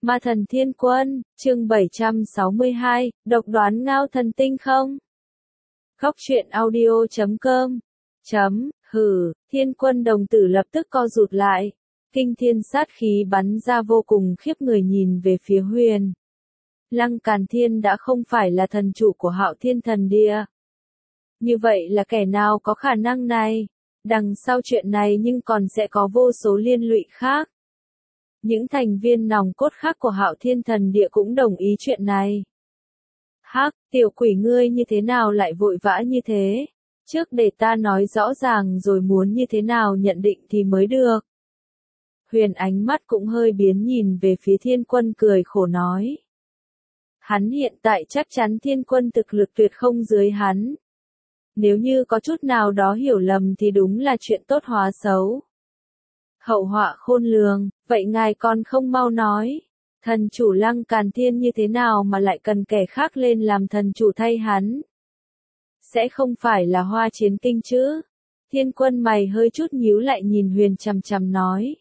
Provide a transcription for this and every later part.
Ma thần thiên quân, chương 762, độc đoán ngao thần tinh không? Góc truyện audio.com Thiên quân đồng tử lập tức co rụt lại. Kinh thiên sát khí bắn ra vô cùng khiếp người nhìn về phía Huyền. Lăng Càn Thiên đã không phải là thần chủ của Hạo Thiên Thần Địa. Như vậy là kẻ nào có khả năng này? Đằng sau chuyện này nhưng còn sẽ có vô số liên lụy khác. Những thành viên nòng cốt khác của Hạo Thiên Thần Địa cũng đồng ý chuyện này. Hắc, tiểu quỷ ngươi như thế nào lại vội vã như thế? Trước để ta nói rõ ràng rồi muốn như thế nào nhận định thì mới được. Huyền ánh mắt cũng hơi biến nhìn về phía Thiên Quân cười khổ nói. Hắn hiện tại chắc chắn Thiên Quân thực lực tuyệt không dưới hắn. Nếu như có chút nào đó hiểu lầm thì đúng là chuyện tốt hóa xấu. Hậu họa khôn lường, vậy ngài còn không mau nói. Thần chủ Lăng Càn Thiên như thế nào mà lại cần kẻ khác lên làm thần chủ thay hắn? Sẽ không phải là Hoa Chiến Kinh chứ? Thiên Quân mày hơi chút nhíu lại nhìn Huyền chằm chằm nói.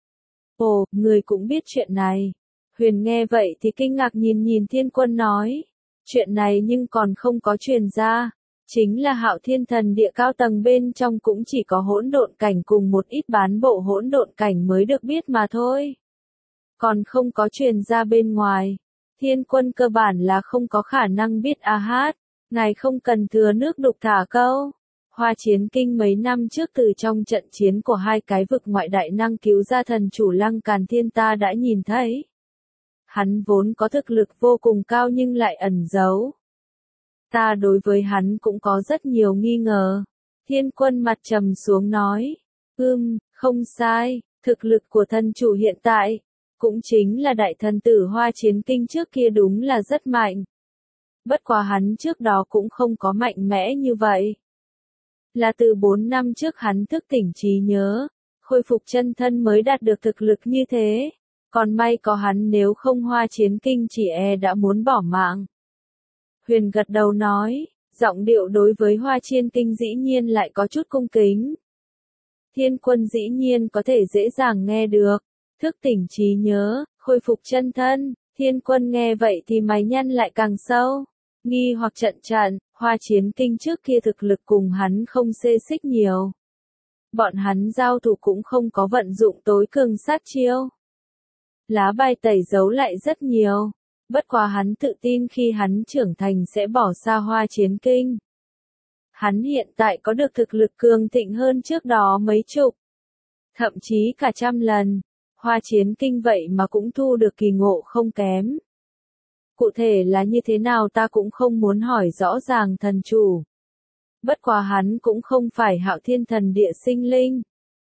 Ồ, người cũng biết chuyện này. Huyền nghe vậy thì kinh ngạc nhìn Thiên Quân nói. Chuyện này nhưng còn không có truyền ra. Chính là Hạo Thiên Thần Địa cao tầng bên trong cũng chỉ có hỗn độn cảnh cùng một ít bán bộ hỗn độn cảnh mới được biết mà thôi. Còn không có truyền ra bên ngoài. Thiên Quân cơ bản là không có khả năng biết hát. Ngài không cần thừa nước đục thả câu. Hoa Chiến Kinh mấy năm trước từ trong trận chiến của hai cái vực ngoại đại năng cứu ra thần chủ Lăng Càn Thiên ta đã nhìn thấy. Hắn vốn có thực lực vô cùng cao nhưng lại ẩn giấu. Ta đối với hắn cũng có rất nhiều nghi ngờ. Thiên Quân mặt trầm xuống nói. Không sai, thực lực của thần chủ hiện tại, cũng chính là đại thần tử Hoa Chiến Kinh trước kia đúng là rất mạnh. Bất quá hắn trước đó cũng không có mạnh mẽ như vậy. Là từ 4 năm trước hắn thức tỉnh trí nhớ, khôi phục chân thân mới đạt được thực lực như thế. Còn may có hắn nếu không Hoa Chiến Kinh chỉ đã muốn bỏ mạng. Huyền gật đầu nói, giọng điệu đối với Hoa Chiến Kinh dĩ nhiên lại có chút cung kính. Thiên Quân dĩ nhiên có thể dễ dàng nghe được, thức tỉnh trí nhớ, khôi phục chân thân. Thiên Quân nghe vậy thì mày nhăn lại càng sâu, nghi hoặc trận, Hoa Chiến Kinh trước kia thực lực cùng hắn không xê xích nhiều. Bọn hắn giao thủ cũng không có vận dụng tối cường sát chiêu. Lá bài tẩy giấu lại rất nhiều. Bất quá hắn tự tin khi hắn trưởng thành sẽ bỏ xa Hoa Chiến Kinh. Hắn hiện tại có được thực lực cường thịnh hơn trước đó mấy chục, thậm chí cả 100 lần. Hoa Chiến Kinh vậy mà cũng thu được kỳ ngộ không kém. Cụ thể là như thế nào ta cũng không muốn hỏi rõ ràng thần chủ. Bất quá hắn cũng không phải Hạo Thiên Thần Địa sinh linh.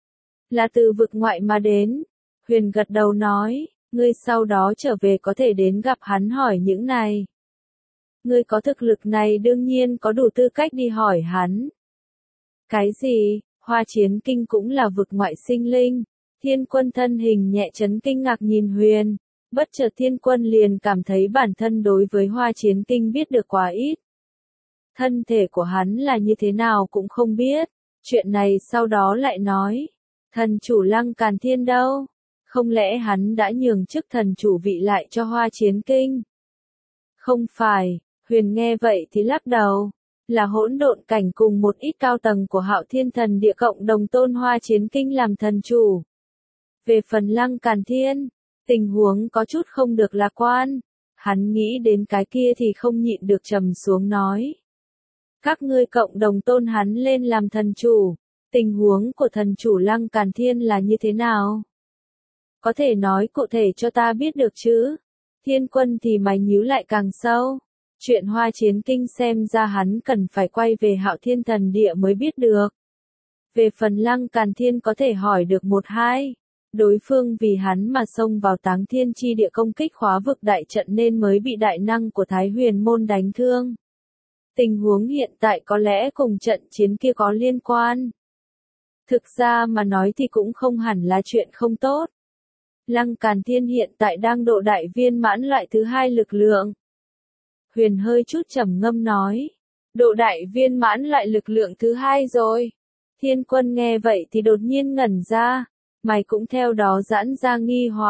Là từ vực ngoại mà đến. Huyền gật đầu nói. Ngươi sau đó trở về có thể đến gặp hắn hỏi những này. Ngươi có thực lực này đương nhiên có đủ tư cách đi hỏi hắn. Cái gì? Hoa Chiến Kinh cũng là vực ngoại sinh linh. Thiên Quân thân hình nhẹ chấn kinh ngạc nhìn Huyền. Bất chợt Thiên Quân liền cảm thấy bản thân đối với Hoa Chiến Kinh biết được quá ít. Thân thể của hắn là như thế nào cũng không biết. Chuyện này sau đó lại nói. Thần chủ Lăng Càn Thiên đâu? Không lẽ hắn đã nhường chức thần chủ vị lại cho Hoa Chiến Kinh? Không phải, Huyền nghe vậy thì lắc đầu. Là hỗn độn cảnh cùng một ít cao tầng của Hạo Thiên Thần Địa cộng đồng tôn Hoa Chiến Kinh làm thần chủ. Về phần Lăng Càn Thiên, tình huống có chút không được lạc quan. Hắn nghĩ đến cái kia thì không nhịn được trầm xuống nói. Các ngươi cộng đồng tôn hắn lên làm thần chủ. Tình huống của thần chủ Lăng Càn Thiên là như thế nào? Có thể nói cụ thể cho ta biết được chứ? Thiên Quân thì mày nhíu lại càng sâu. Chuyện Hoa Chiến Kinh xem ra hắn cần phải quay về Hạo Thiên Thần Địa mới biết được. Về phần Lăng Càn Thiên có thể hỏi được một hai. Đối phương vì hắn mà xông vào Táng Thiên Chi Địa công kích khóa vực đại trận nên mới bị đại năng của Thái Huyền Môn đánh thương. Tình huống hiện tại có lẽ cùng trận chiến kia có liên quan. Thực ra mà nói thì cũng không hẳn là chuyện không tốt. Lăng Càn Thiên hiện tại đang độ đại viên mãn loại thứ 2 lực lượng. Huyền hơi chút trầm ngâm nói. Độ đại viên mãn loại lực lượng thứ 2 rồi. Thiên Quân nghe vậy thì đột nhiên ngẩn ra. Mày cũng theo đó giãn ra nghi hoặc.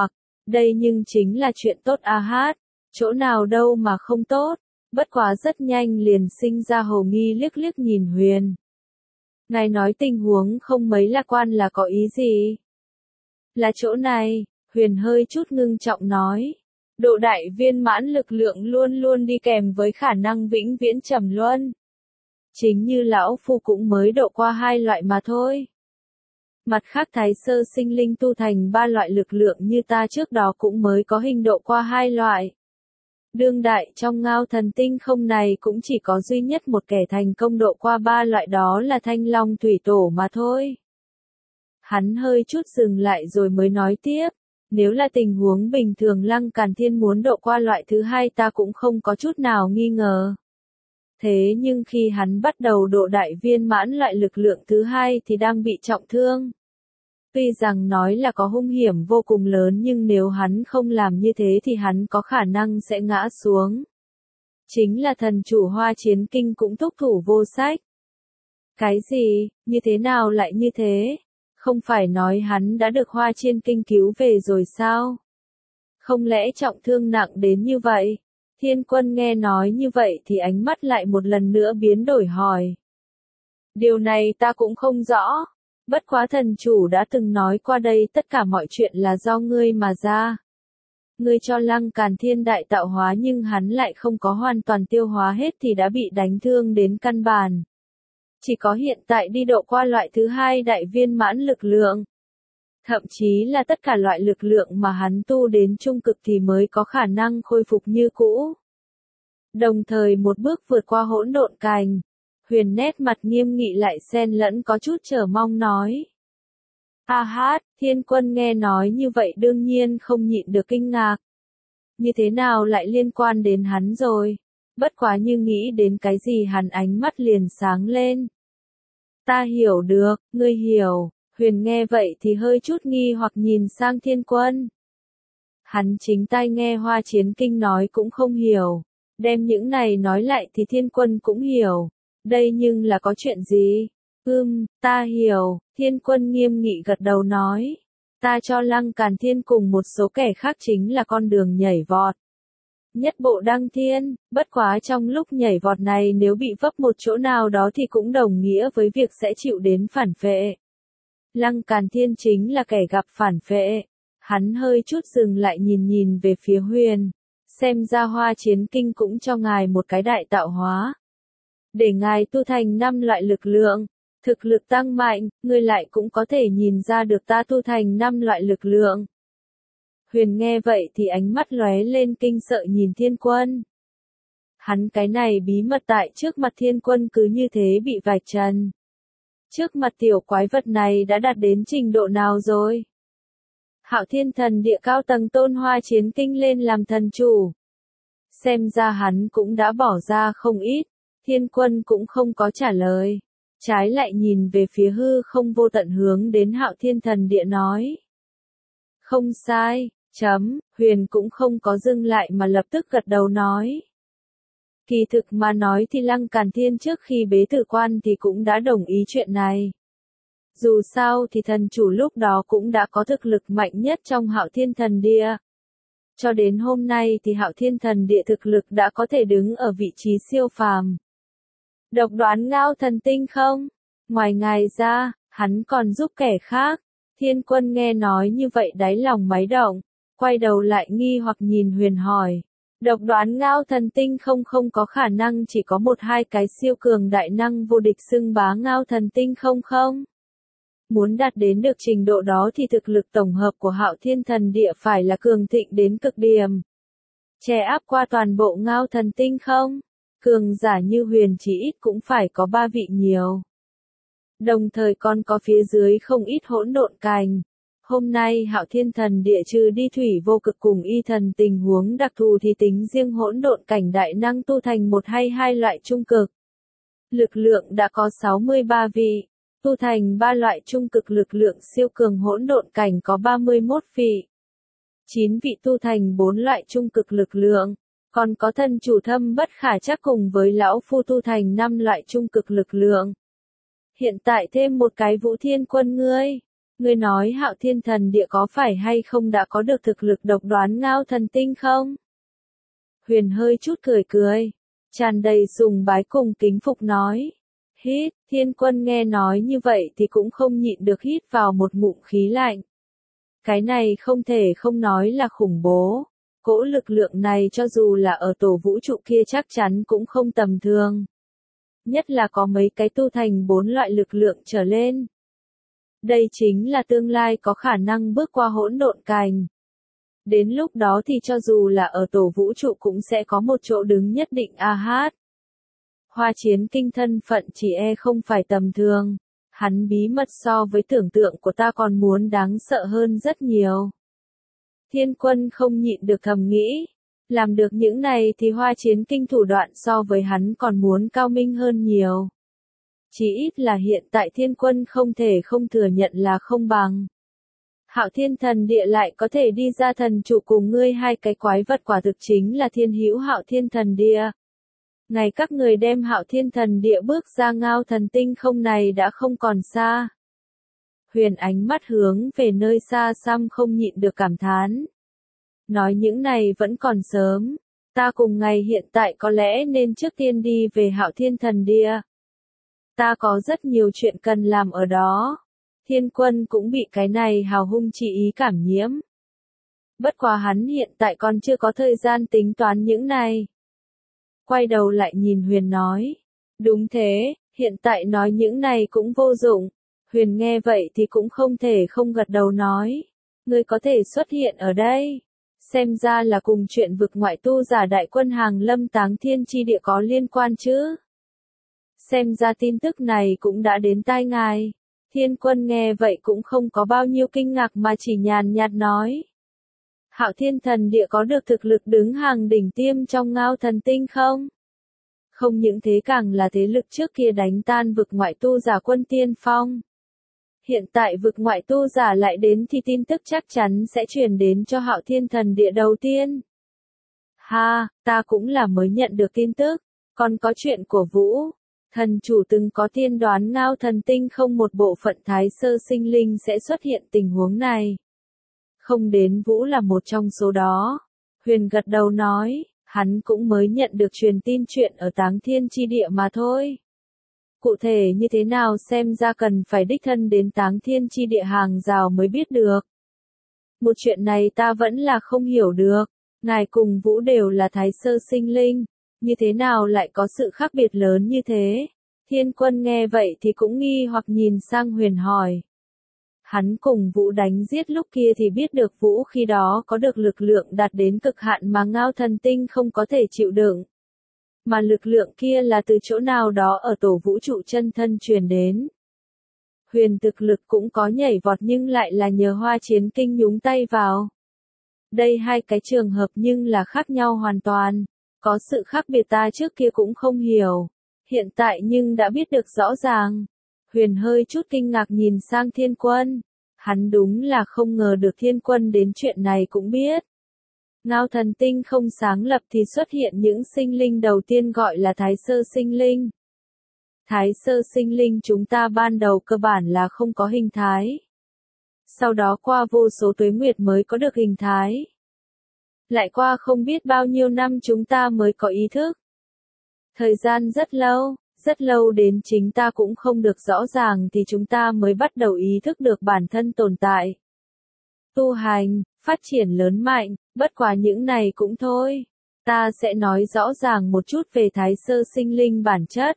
Đây nhưng chính là chuyện tốt a hát, chỗ nào đâu mà không tốt, bất quá rất nhanh liền sinh ra hồ nghi liếc liếc nhìn Huyền. Ngài nói tình huống không mấy lạc quan là có ý gì? Là chỗ này, Huyền hơi chút ngưng trọng nói. Độ đại viên mãn lực lượng luôn luôn đi kèm với khả năng vĩnh viễn trầm luân. Chính như lão phu cũng mới độ qua 2 loại mà thôi. Mặt khác thái sơ sinh linh tu thành 3 loại lực lượng như ta trước đó cũng mới có hình độ qua 2 loại. Đương đại trong ngao thần tinh không này cũng chỉ có duy nhất một kẻ thành công độ qua 3 loại, đó là Thanh Long Thủy Tổ mà thôi. Hắn hơi chút dừng lại rồi mới nói tiếp. Nếu là tình huống bình thường Lăng Càn Thiên muốn độ qua loại thứ 2 ta cũng không có chút nào nghi ngờ. Thế nhưng khi hắn bắt đầu độ đại viên mãn loại lực lượng thứ 2 thì đang bị trọng thương. Tuy rằng nói là có hung hiểm vô cùng lớn nhưng nếu hắn không làm như thế thì hắn có khả năng sẽ ngã xuống. Chính là thần chủ Hoa Chiến Kinh cũng thúc thủ vô sách. Cái gì, như thế nào lại như thế? Không phải nói hắn đã được Hoa Chiến Kinh cứu về rồi sao? Không lẽ trọng thương nặng đến như vậy? Thiên Quân nghe nói như vậy thì ánh mắt lại một lần nữa biến đổi hỏi. Điều này ta cũng không rõ. Bất quá thần chủ đã từng nói qua đây tất cả mọi chuyện là do ngươi mà ra. Ngươi cho Lăng Càn Thiên đại tạo hóa nhưng hắn lại không có hoàn toàn tiêu hóa hết thì đã bị đánh thương đến căn bản. Chỉ có hiện tại đi độ qua loại thứ 2 đại viên mãn lực lượng. Thậm chí là tất cả loại lực lượng mà hắn tu đến trung cực thì mới có khả năng khôi phục như cũ. Đồng thời một bước vượt qua hỗn độn cành. Huyền nét mặt nghiêm nghị lại xen lẫn có chút chờ mong nói. A hát, Thiên Quân nghe nói như vậy đương nhiên không nhịn được kinh ngạc. Như thế nào lại liên quan đến hắn rồi? Bất quá như nghĩ đến cái gì hắn ánh mắt liền sáng lên. Ta hiểu được, ngươi hiểu. Huyền nghe vậy thì hơi chút nghi hoặc nhìn sang Thiên Quân. Hắn chính tai nghe Hoa Chiến Kinh nói cũng không hiểu. Đem những này nói lại thì Thiên Quân cũng hiểu. Đây nhưng là có chuyện gì? Ta hiểu, Thiên Quân nghiêm nghị gật đầu nói. Ta cho Lăng Càn Thiên cùng một số kẻ khác chính là con đường nhảy vọt. Nhất bộ đăng thiên, bất quá trong lúc nhảy vọt này nếu bị vấp một chỗ nào đó thì cũng đồng nghĩa với việc sẽ chịu đến phản phệ. Lăng Càn Thiên chính là kẻ gặp phản phệ. Hắn hơi chút dừng lại nhìn về phía Huyền. Xem ra Hoa Chiến Kinh cũng cho ngài một cái đại tạo hóa. Để ngài tu thành 5 loại lực lượng, thực lực tăng mạnh, ngươi lại cũng có thể nhìn ra được ta tu thành 5 loại lực lượng. Huyền nghe vậy thì ánh mắt lóe lên kinh sợ nhìn Thiên Quân. Hắn cái này bí mật tại trước mặt Thiên Quân cứ như thế bị vạch trần. Trước mặt tiểu quái vật này đã đạt đến trình độ nào rồi? Hạo Thiên Thần Địa cao tầng tôn Hoa Chiến Kinh lên làm thần chủ. Xem ra hắn cũng đã bỏ ra không ít. Thiên Quân cũng không có trả lời. Trái lại nhìn về phía hư không vô tận hướng đến Hạo Thiên Thần Địa nói. Không sai, Huyền cũng không có dừng lại mà lập tức gật đầu nói. Kỳ thực mà nói thì Lăng Càn Thiên trước khi bế tử quan thì cũng đã đồng ý chuyện này. Dù sao thì thần chủ lúc đó cũng đã có thực lực mạnh nhất trong Hạo Thiên Thần Địa. Cho đến hôm nay thì Hạo Thiên Thần Địa thực lực đã có thể đứng ở vị trí siêu phàm. Độc đoán ngao thần tinh không? Ngoài ngài ra, hắn còn giúp kẻ khác. Thiên Quân nghe nói như vậy đáy lòng máy động, quay đầu lại nghi hoặc nhìn Huyền hỏi. Độc đoán ngao thần tinh không có khả năng chỉ có 1-2 cái siêu cường đại năng vô địch xưng bá ngao thần tinh không? Muốn đạt đến được trình độ đó thì thực lực tổng hợp của Hạo Thiên Thần Địa phải là cường thịnh đến cực điểm. Che áp qua toàn bộ ngao thần tinh không? Cường giả như Huyền chỉ ít cũng phải có 3 vị nhiều. Đồng thời còn có phía dưới không ít hỗn độn cành. Hôm nay Hạo Thiên Thần Địa trừ đi thủy vô cực cùng y thần tình huống đặc thù thì tính riêng hỗn độn cảnh đại năng tu thành 1 hay 2 loại trung cực. Lực lượng đã có 63 vị, tu thành 3 loại trung cực lực lượng siêu cường hỗn độn cảnh có 31 vị. 9 vị tu thành 4 loại trung cực lực lượng, còn có thần chủ Thâm Bất Khả Trắc cùng với lão phu tu thành 5 loại trung cực lực lượng. Hiện tại thêm một cái Vũ Thiên Quân ngươi. Ngươi nói Hạo Thiên Thần Địa có phải hay không đã có được thực lực độc đoán Ngao Thần Tinh không? Huyền hơi chút cười cười, tràn đầy sùng bái cùng kính phục nói. Hít, Thiên Quân nghe nói như vậy thì cũng không nhịn được hít vào một ngụm khí lạnh. Cái này không thể không nói là khủng bố. Cỗ lực lượng này cho dù là ở tổ vũ trụ kia chắc chắn cũng không tầm thường. Nhất là có mấy cái tu thành 4 loại lực lượng trở lên. Đây chính là tương lai có khả năng bước qua hỗn độn cành. Đến lúc đó thì cho dù là ở tổ vũ trụ cũng sẽ có một chỗ đứng nhất định a hát. Hoa Chiến Kinh thân phận chỉ không phải tầm thường. Hắn bí mật so với tưởng tượng của ta còn muốn đáng sợ hơn rất nhiều. Thiên Quân không nhịn được thầm nghĩ. Làm được những này thì Hoa Chiến Kinh thủ đoạn so với hắn còn muốn cao minh hơn nhiều. Chỉ ít là hiện tại Thiên Quân không thể không thừa nhận là không bằng. Hạo Thiên Thần Địa lại có thể đi ra thần trụ cùng ngươi hai cái quái vật quả thực chính là thiên hữu Hạo Thiên Thần Địa. Ngày các người đem Hạo Thiên Thần Địa bước ra Ngao Thần Tinh không này đã không còn xa. Huyền ánh mắt hướng về nơi xa xăm không nhịn được cảm thán. Nói những này vẫn còn sớm, ta cùng ngày hiện tại có lẽ nên trước tiên đi về Hạo Thiên Thần Địa. Ta có rất nhiều chuyện cần làm ở đó. Thiên Quân cũng bị cái này hào hung chi ý cảm nhiễm. Bất quá hắn hiện tại còn chưa có thời gian tính toán những này. Quay đầu lại nhìn Huyền nói. Đúng thế, hiện tại nói những này cũng vô dụng. Huyền nghe vậy thì cũng không thể không gật đầu nói. Ngươi có thể xuất hiện ở đây. Xem ra là cùng chuyện vực ngoại tu giả đại quân hàng lâm táng thiên chi địa có liên quan chứ. Xem ra tin tức này cũng đã đến tai ngài. Thiên Quân nghe vậy cũng không có bao nhiêu kinh ngạc mà chỉ nhàn nhạt nói. Hạo Thiên Thần Địa có được thực lực đứng hàng đỉnh tiêm trong Ngao Thần Tinh không? Không những thế càng là thế lực trước kia đánh tan vực ngoại tu giả quân tiên phong. Hiện tại vực ngoại tu giả lại đến thì tin tức chắc chắn sẽ truyền đến cho Hạo Thiên Thần Địa đầu tiên. Ha, ta cũng là mới nhận được tin tức, còn có chuyện của Vũ. Thần chủ từng có tiên đoán Ngao Thần Tinh không một bộ phận thái sơ sinh linh sẽ xuất hiện tình huống này. Không đến Vũ là một trong số đó. Huyền gật đầu nói, hắn cũng mới nhận được truyền tin chuyện ở táng thiên chi địa mà thôi. Cụ thể như thế nào xem ra cần phải đích thân đến táng thiên chi địa hàng rào mới biết được. Một chuyện này ta vẫn là không hiểu được. Ngài cùng Vũ đều là thái sơ sinh linh. Như thế nào lại có sự khác biệt lớn như thế? Thiên Quân nghe vậy thì cũng nghi hoặc nhìn sang Huyền hỏi. Hắn cùng Vũ đánh giết lúc kia thì biết được Vũ khi đó có được lực lượng đạt đến cực hạn mà Ngao Thần Tinh không có thể chịu đựng. Mà lực lượng kia là từ chỗ nào đó ở tổ vũ trụ chân thân truyền đến. Huyền thực lực cũng có nhảy vọt nhưng lại là nhờ Hoa Chiến Kinh nhúng tay vào. Đây hai cái trường hợp nhưng là khác nhau hoàn toàn. Có sự khác biệt ta trước kia cũng không hiểu. Hiện tại nhưng đã biết được rõ ràng. Huyền hơi chút kinh ngạc nhìn sang Thiên Quân. Hắn đúng là không ngờ được Thiên Quân đến chuyện này cũng biết. Ngao Thần Tinh không sáng lập thì xuất hiện những sinh linh đầu tiên gọi là thái sơ sinh linh. Thái sơ sinh linh chúng ta ban đầu cơ bản là không có hình thái. Sau đó qua vô số tuế nguyệt mới có được hình thái. Lại qua không biết bao nhiêu năm chúng ta mới có ý thức. Thời gian rất lâu đến chính ta cũng không được rõ ràng thì chúng ta mới bắt đầu ý thức được bản thân tồn tại. Tu hành, phát triển lớn mạnh, bất quá những này cũng thôi. Ta sẽ nói rõ ràng một chút về thái sơ sinh linh bản chất.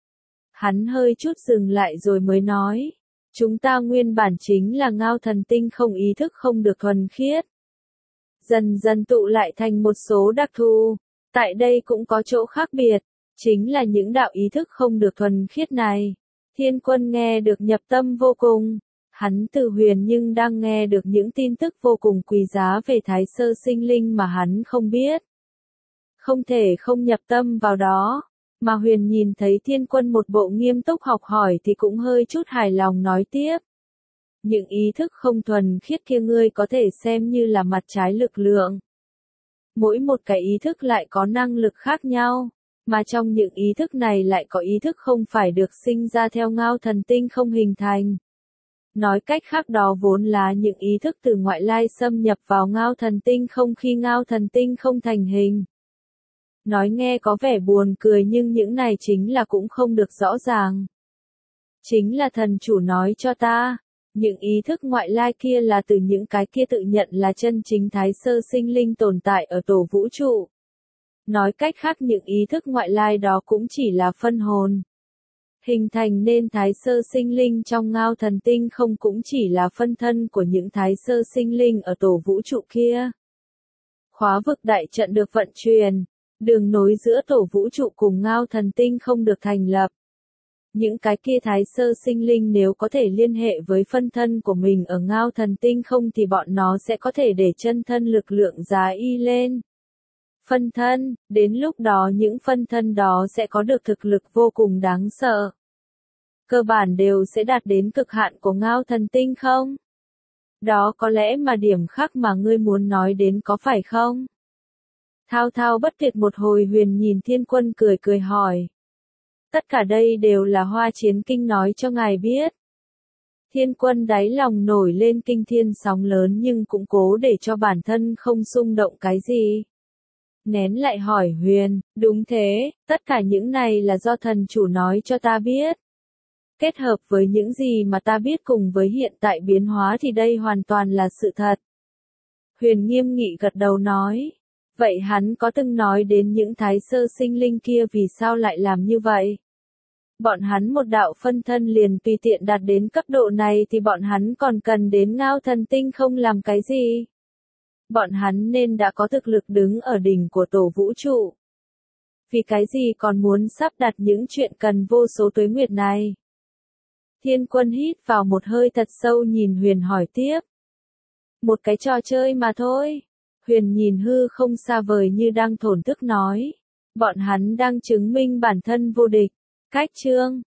Hắn hơi chút dừng lại rồi mới nói. Chúng ta nguyên bản chính là Ngao Thần Tinh không ý thức không được thuần khiết. Dần dần tụ lại thành một số đặc thù. Tại đây cũng có chỗ khác biệt. Chính là những đạo ý thức không được thuần khiết này. Thiên Quân nghe được nhập tâm vô cùng. Hắn từ Huyền nhưng đang nghe được những tin tức vô cùng quý giá về thái sơ sinh linh mà hắn không biết. Không thể không nhập tâm vào đó. Mà Huyền nhìn thấy Thiên Quân một bộ nghiêm túc học hỏi thì cũng hơi chút hài lòng nói tiếp. Những ý thức không thuần khiết kia ngươi có thể xem như là mặt trái lực lượng. Mỗi một cái ý thức lại có năng lực khác nhau, mà trong những ý thức này lại có ý thức không phải được sinh ra theo Ngao Thần Tinh không hình thành. Nói cách khác đó vốn là những ý thức từ ngoại lai xâm nhập vào ngao thần tinh không khi ngao thần tinh không thành hình. Nói nghe có vẻ buồn cười nhưng những này chính là cũng không được rõ ràng. Chính là thần chủ nói cho ta, những ý thức ngoại lai kia là từ những cái kia tự nhận là chân chính thái sơ sinh linh tồn tại ở tổ vũ trụ. Nói cách khác những ý thức ngoại lai đó cũng chỉ là phân hồn. Hình thành nên thái sơ sinh linh trong ngao thần tinh không cũng chỉ là phân thân của những thái sơ sinh linh ở tổ vũ trụ kia. Khóa vực đại trận được vận chuyển, đường nối giữa tổ vũ trụ cùng ngao thần tinh không được thành lập. Những cái kia thái sơ sinh linh nếu có thể liên hệ với phân thân của mình ở ngao thần tinh không thì bọn nó sẽ có thể để chân thân lực lượng giá y lên. Phân thân, đến lúc đó những phân thân đó sẽ có được thực lực vô cùng đáng sợ. Cơ bản đều sẽ đạt đến cực hạn của ngao thần tinh không? Đó có lẽ mà điểm khác mà ngươi muốn nói đến có phải không? Thao thao bất tuyệt một hồi Huyền nhìn Thiên Quân cười cười hỏi. Tất cả đây đều là Hoa Chiến Kinh nói cho ngài biết. Thiên Quân đáy lòng nổi lên kinh thiên sóng lớn nhưng cũng cố để cho bản thân không xung động cái gì. Nén lại hỏi Huyền, đúng thế, tất cả những này là do thần chủ nói cho ta biết. Kết hợp với những gì mà ta biết cùng với hiện tại biến hóa thì đây hoàn toàn là sự thật. Huyền nghiêm nghị gật đầu nói. Vậy hắn có từng nói đến những thái sơ sinh linh kia vì sao lại làm như vậy? Bọn hắn một đạo phân thân liền tùy tiện đạt đến cấp độ này thì bọn hắn còn cần đến ngao thần tinh không làm cái gì? Bọn hắn nên đã có thực lực đứng ở đỉnh của tổ vũ trụ. Vì cái gì còn muốn sắp đặt những chuyện cần vô số tuế nguyệt này? Thiên Quân hít vào một hơi thật sâu nhìn Huyền hỏi tiếp. Một cái trò chơi mà thôi. Huyền nhìn hư không xa vời như đang thổn thức nói. Bọn hắn đang chứng minh bản thân vô địch. Cách chương